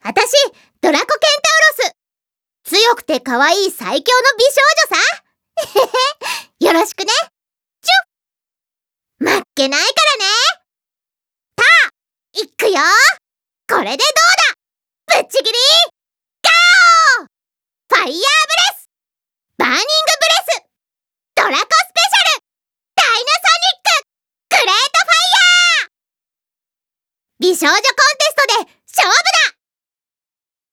あたし、ドラコケンタウロス。強くて可愛い最強の美少女さ。よろしくね。チュッ。負けないからね。たあ、いくよ。これでどうだ。ぶっちぎりガオー。ファイヤーブレス、バーニングブレス、ドラコスペシャル、ダイナソニック、グレートファイヤー。美少女コンテストで勝負だ。